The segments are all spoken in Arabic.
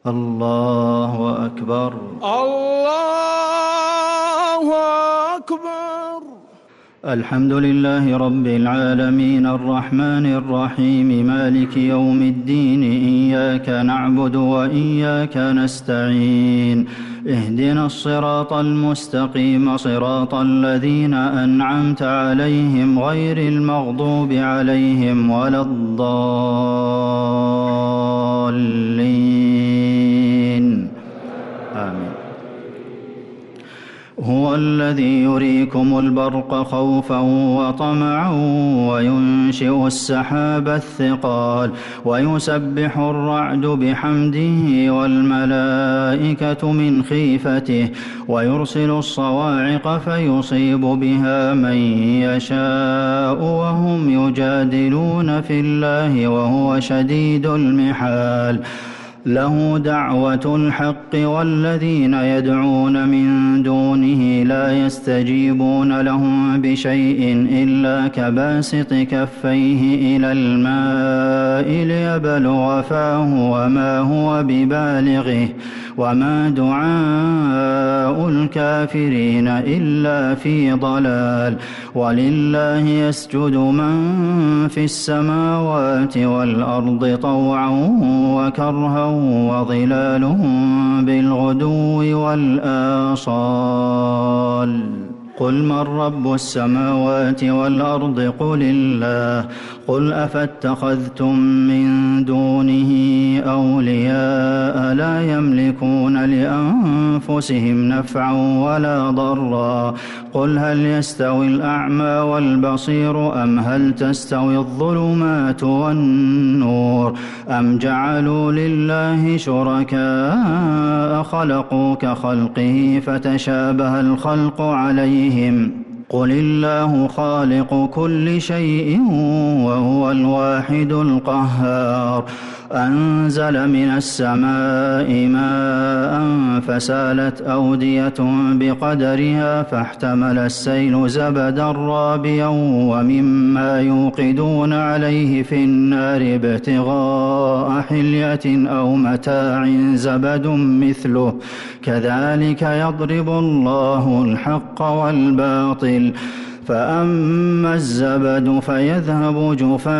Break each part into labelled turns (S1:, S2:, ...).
S1: الله أكبر.
S2: الله أكبر.
S1: الحمد لله رب العالمين الرحمن الرحيم مالك يوم الدين إياك نعبد وإياك نستعين اهدنا الصراط المستقيم صراط الذين أنعمت عليهم غير المغضوب عليهم ولا الضالين آمين. هو الذي يريكم البرق خوفا وطمعا وينشئ السحاب الثقال ويسبح الرعد بحمده والملائكة من خيفته ويرسل الصواعق فيصيب بها من يشاء وهم يجادلون في الله وهو شديد المحال. له دعوة الحق والذين يدعون من دونه لا يستجيبون لهم بشيء إلا كباسط كفيه إلى الماء ليبلغ فاه وما هو ببالغه وما دعاء الكافرين إلا في ضلال. ولله يسجد من في السماوات والأرض طوعا وكرها وظلالهم بالغدو والآصال. قل من رب السماوات والأرض قل الله. قل أفاتخذتم من دونه أولياء لا يملكون لأنفسهم نفعا ولا ضرا. قل هل يستوي الأعمى والبصير أم هل تستوي الظلمات والنور أم جعلوا لله شركاء خلقوا كخلقه فتشابه الخلق عليهم. قل الله خالق كل شيء وهو الواحد القهار. أنزل من السماء ماء فسالت أودية بقدرها فاحتمل السيل زبدا رابيا ومما يوقدون عليه في النار ابتغاء حلية أو متاع زبد مثله كذلك يضرب الله الحق والباطل. فأما الزبد فيذهب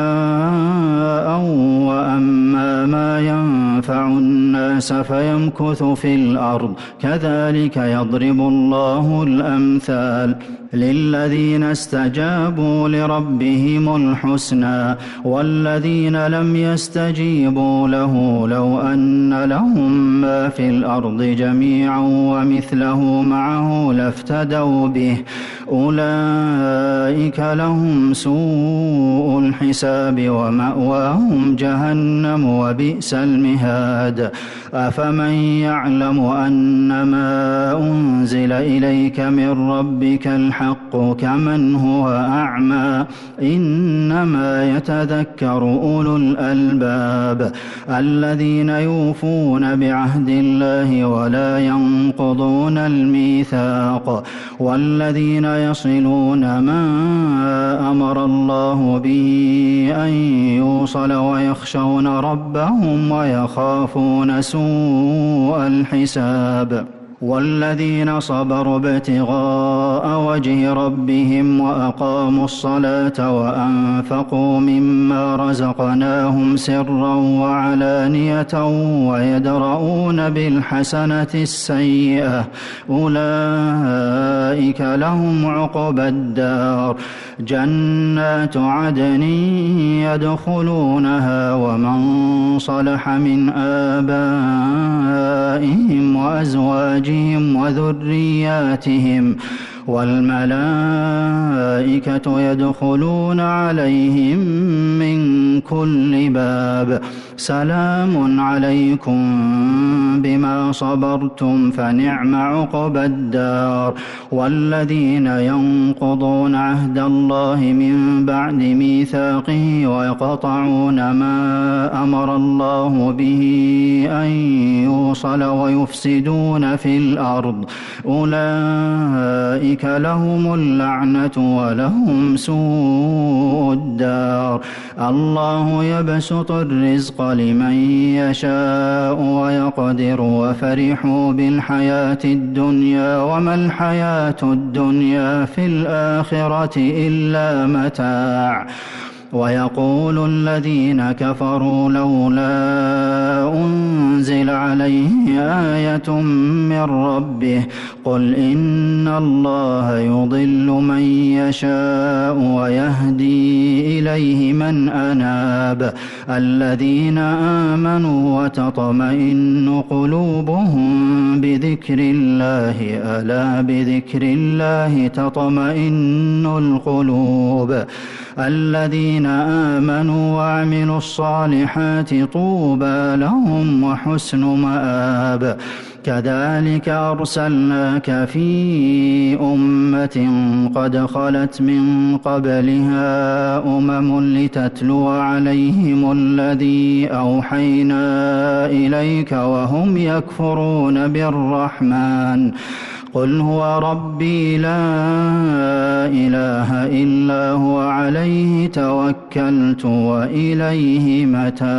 S1: جفاء وأما ما ينفع الناس فيمكث في الأرض كذلك يضرب الله الأمثال. للذين استجابوا لربهم الحسنى والذين لم يستجيبوا له لو أن لهم ما في الأرض جميعا ومثله معه لافتدوا به أولئك لهم سوء الحساب ومأواهم جهنم وبئس المهاد. أفمن يعلم أنما أنزل إليك من ربك الحق كمن هو أعمى إنما يتذكر أولو الألباب الذين يوفون بعهد الله ولا ينقضون الميثاق والذين يصلون ما أمر الله به أن يوصل ويخشون ربهم ويخافون سوء الحساب. والذين صبروا ابتغاء وجه ربهم وأقاموا الصلاة وأنفقوا مما رزقناهم سرا وعلانية ويدرؤون بالحسنة السيئة أولئك لهم عقبى الدار جنات عدن يدخلونها ومن صلح من آبائهم وأزواجهم وذرياتهم والملائكة يدخلون عليهم من كل باب سلام عليكم بما صبرتم فنعم عقبى الدار. والذين ينقضون عهد الله من بعد ميثاقه ويقطعون ما أمر الله به أن الْيُوصَلَ وَيُفْسِدُونَ فِي الْأَرْضِ أُولَئِكَ لَهُمُ اللَّعْنَةُ وَلَهُمْ سُوءُ الدَّارِ الله يبسط الرزق لمن يشاء ويقدر وفرحوا بالحياة الدنيا وما الحياة الدنيا في الآخرة إلا متاع ويقول الذين كفروا لولا أنزل عليه آية من ربه قل إن الله يضل من يشاء ويهدي إليه من أناب الذين آمنوا وتطمئن قلوبهم بذكر الله ألا بذكر الله تطمئن القلوب الذين آمنوا وعملوا الصالحات طوبى لهم وحسن مآب كذلك أرسلناك في أمة قد خلت من قبلها لتتلو عليهم الذي أوحينا إليك وهم يكفرون بالرحمن قل هو ربي لا إله إلا هو عليه توكلت وإليه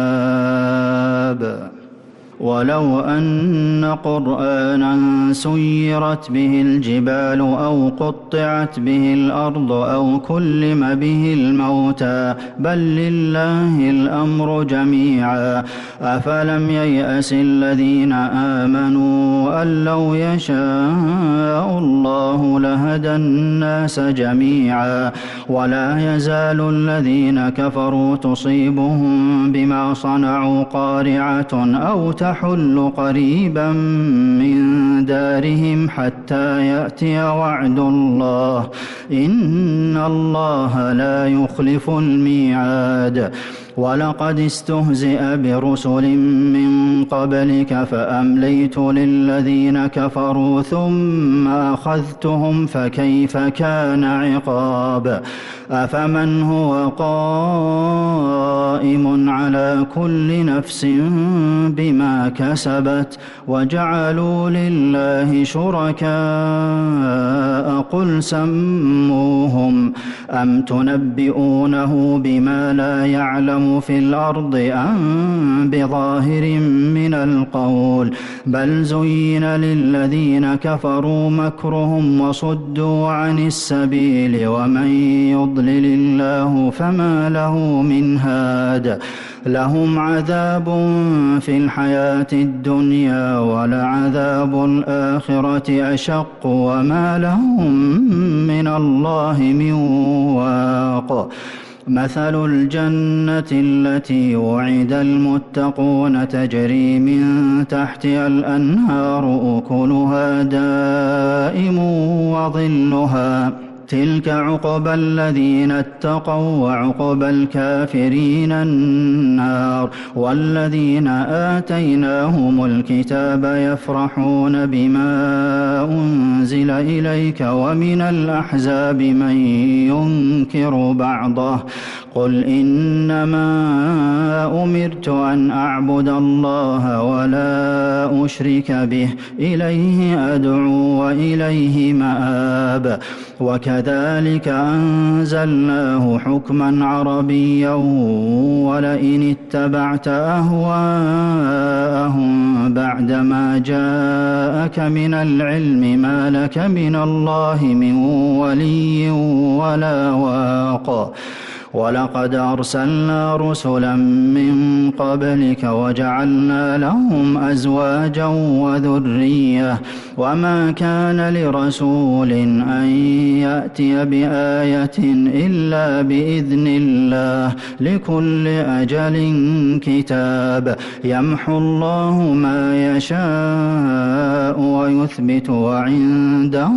S1: متاب ولو أن قرآنا سيرت به الجبال أو قطعت به الأرض أو كلم به الموتى بل لله الأمر جميعا أفلم ييأس الذين آمنوا أن لو يشاء الله لهدى الناس جميعا ولا يزال الذين كفروا تصيبهم بما صنعوا قارعة أو تحل قريبا من دارهم حتى يأتي وعد الله إن الله لا يخلف الميعاد ولقد استهزئ برسل من قبلك فأمليت للذين كفروا ثم أخذتهم فكيف كان عقاب أفمن هو قائم على كل نفس بما كسبت وجعلوا لله شركاء قل سموهم أم تنبئونه بما لا يعلم في الأرض أم بظاهر من القول بل زين للذين كفروا مكرهم وصدوا عن السبيل ومن يضلل الله فما له من هاد لهم عذاب في الحياة الدنيا ولعذاب الآخرة أشق وما لهم من الله من واق مثل الجنة التي وعد المتقون تجري من تحتها الأنهار أكلها دائم وظلها تلك عقبى الذين اتقوا وعقبى الكافرين النار والذين آتيناهم الكتاب يفرحون بما أنزل إليك ومن الأحزاب من ينكر بعضه قل إنما أمرت أن أعبد الله ولا أشرك به إليه أدعو وإليه مآب وكذلك أنزلناه حكما عربيا ولئن اتبعت أهواءهم بعدما جاءك من العلم ما لك من الله من ولي ولا واق ولقد أرسلنا رسلا من قبلك وجعلنا لهم أزواجا وذرية وما كان لرسول أن يأتي بآية إلا بإذن الله لكل أجل كتاب يمحو الله ما يشاء ويثبت وعنده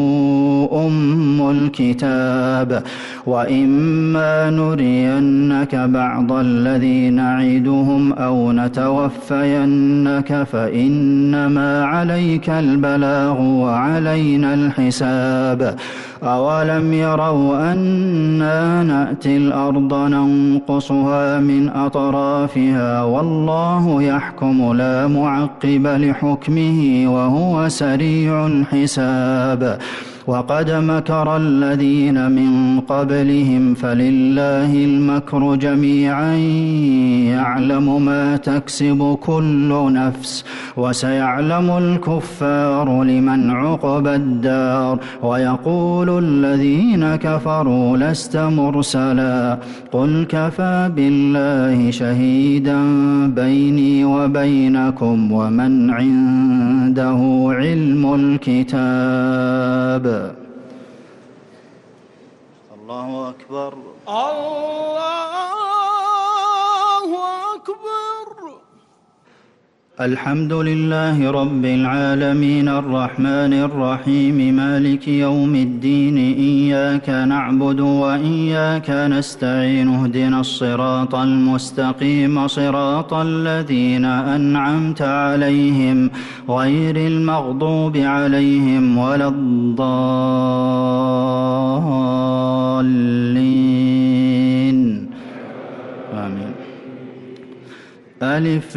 S1: أم الكتاب وإما نرينك بعض الذي نعدهم أو نتوفينك فإنما عليك البلاغ وعلينا الحساب أولم يروا أنا نأتي الأرض ننقصها من أطرافها والله يحكم لا معقب لحكمه وهو سريع الحساب وقد مكر الذين من قبلهم فلله المكر جميعا يعلم ما تكسب كل نفس وسيعلم الكفار لمن عقبى الدار ويقول الذين كفروا لست مرسلا قل كفى بالله شهيدا بيني وبينكم ومن عنده علم الكتاب. الله أكبر.
S2: الله أكبر.
S1: الحمد لله رب العالمين الرحمن الرحيم مالك يوم الدين إياك نعبد وإياك نستعين اهدنا الصراط المستقيم صراط الذين أنعمت عليهم غير المغضوب عليهم ولا الضالين آمين. ألف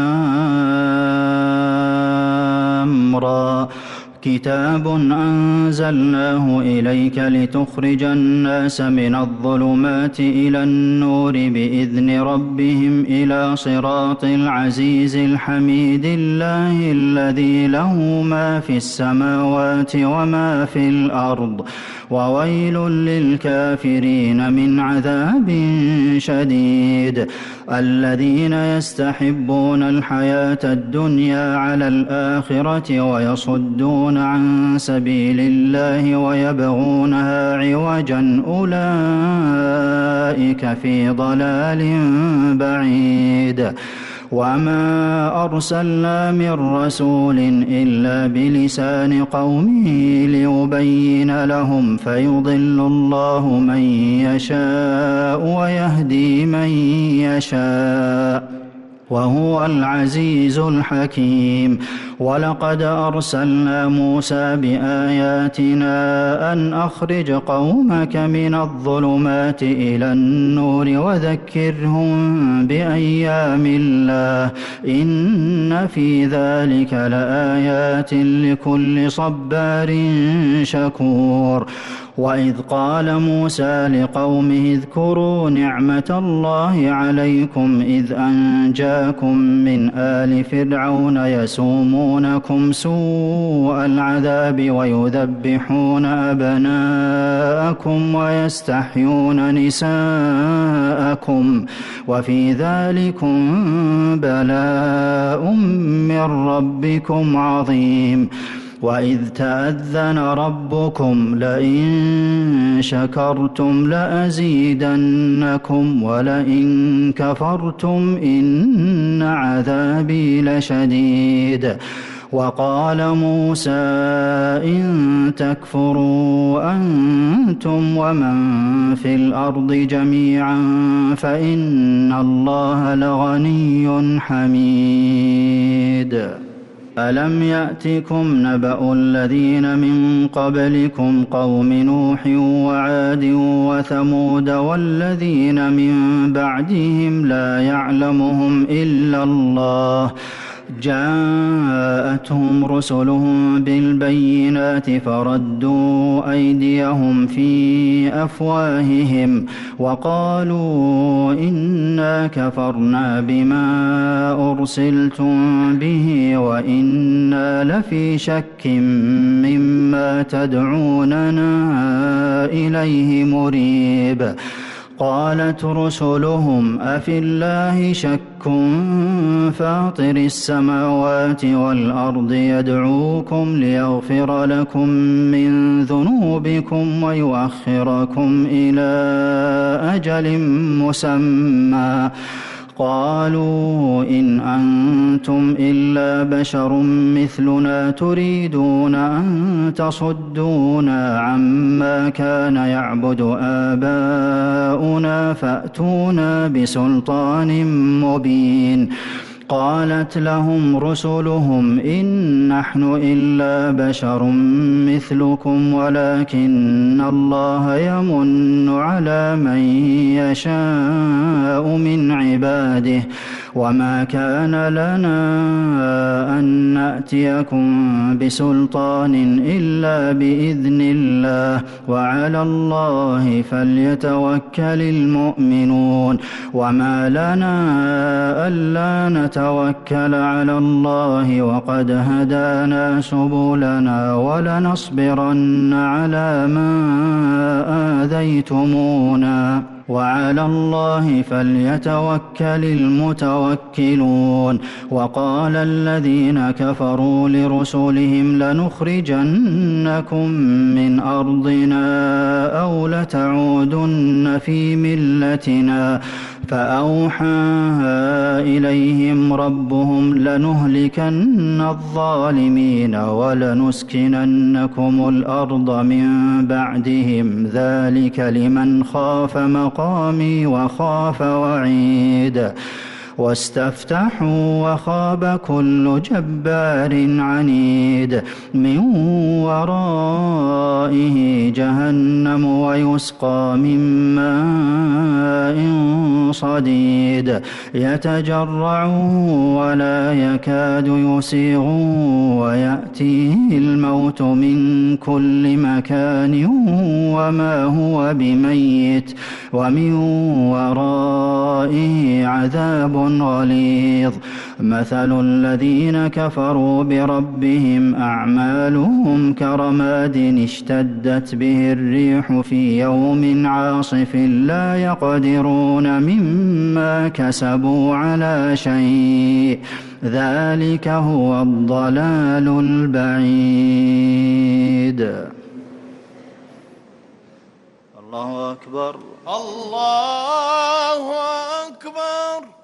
S1: لام را كتاب أنزلناه إليك لتخرج الناس من الظلمات إلى النور بإذن ربهم إلى صراط العزيز الحميد الله الذي له ما في السماوات وما في الأرض وويل للكافرين من عذاب شديد الذين يستحبون الحياة الدنيا على الآخرة ويصدون عن سبيل الله ويبغونها عوجا أولئك في ضلال بعيد وما أرسلنا من رسول إلا بلسان قومه ليبين لهم فيضل الله من يشاء ويهدي من يشاء وهو العزيز الحكيم ولقد أرسلنا موسى بآياتنا أن أخرج قومك من الظلمات إلى النور وذكرهم بأيام الله إن في ذلك لآيات لكل صبار شكور وإذ قال موسى لقومه اذكروا نعمة الله عليكم إذ أنجاكم من آل فرعون يسومونكم سوء العذاب ويذبحون أبناءكم ويستحيون نساءكم وفي ذلكم بلاء من ربكم عظيم وإذ تأذن ربكم لئن شكرتم لأزيدنكم ولئن كفرتم إن عذابي لشديد وقال موسى إن تكفروا أنتم ومن في الأرض جميعا فإن الله لغني حميد ألم يأتكم نبأ الذين من قبلكم قوم نوح وعاد وثمود والذين من بعدهم لا يعلمهم إلا الله جاءتهم رسلهم بالبينات فردوا أيديهم في أفواههم وقالوا إنا كفرنا بما أرسلتم به وإنا لفي شك مما تدعوننا إليه مريب قالت رسلهم أفي الله شك فاطر السماوات والأرض يدعوكم ليغفر لكم من ذنوبكم ويؤخركم إلى أجل مسمى قالوا إن أنتم إلا بشر مثلنا تريدون أن تصدونا عما كان يعبد آباؤنا فأتونا بسلطان مبين قالت لهم رسلهم إن نحن إلا بشر مثلكم ولكن الله يمن على من يشاء من عباده وما كان لنا أن نأتيكم بسلطان إلا بإذن الله وعلى الله فليتوكل المؤمنون وما لنا ألا نتوكل على الله وقد هدانا سبلنا ولنصبرن على ما آذيتمونا وعلى الله فليتوكل المتوكلون وقال الذين كفروا لرسلهم لنخرجنكم من أرضنا أو لتعودن في ملتنا فأوحى إليهم ربهم لنهلكن الظالمين ولنسكننكم الأرض من بعدهم ذلك لمن خاف مقامي وخاف وعيد واستفتحوا وخاب كل جبار عنيد من ورائه جهنم ويسقى من ماء صديد يتجرعه ولا يكاد يسيغه ويأتيه الموت من كل مكان وما هو بميت ومن ورائه عذاب غليظ مثل الذين كفروا بربهم أعمالهم كرماد اشتدت به الريح في يوم عاصف لا يقدرون مما كسبوا على شيء ذلك هو الضلال البعيد. الله أكبر.
S2: الله أكبر.